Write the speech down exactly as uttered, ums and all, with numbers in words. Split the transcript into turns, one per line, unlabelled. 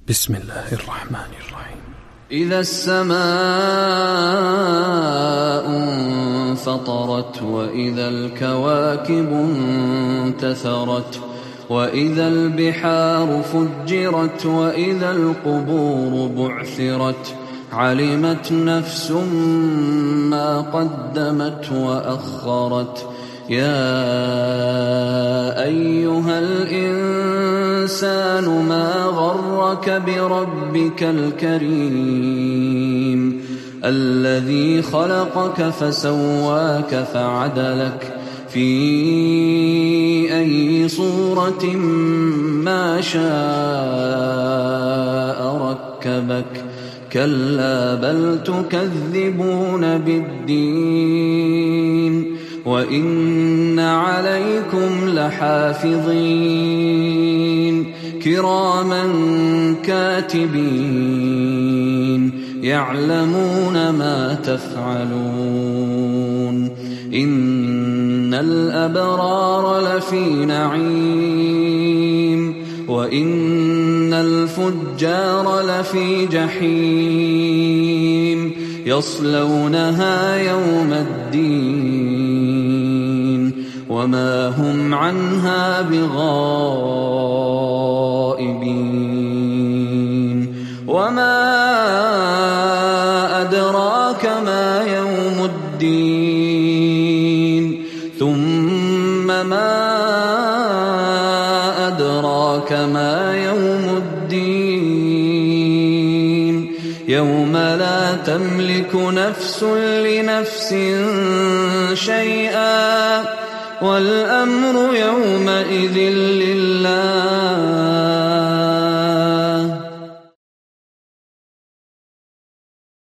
بسم الله الرحمن الرحيم.
إذا السماء انفطرت وإذا الكواكب انتثرت وإذا البحار فجرت وإذا القبور بعثرت علمت نفس ما قدمت وأخرت. يا أيها الإنسان ما غرك بربك الكريم الذي خلقك فسواك فعدلك في أي صورة ما شاء ركبك. كلا بل تكذبون بالدين وإن عليكم لحافظين كراما كاتبين يعلمون ما تفعلون. إن الأبرار لفي نعيم وإن الفجار لفي جحيم يصلونها يوم الدين وما هم عنها بغائبين. وما أدراك ما يوم الدين ثم ما أدراك ما يوم الدين يوم لا تملك نفس لنفس شيئا والأمر يومئذ لله.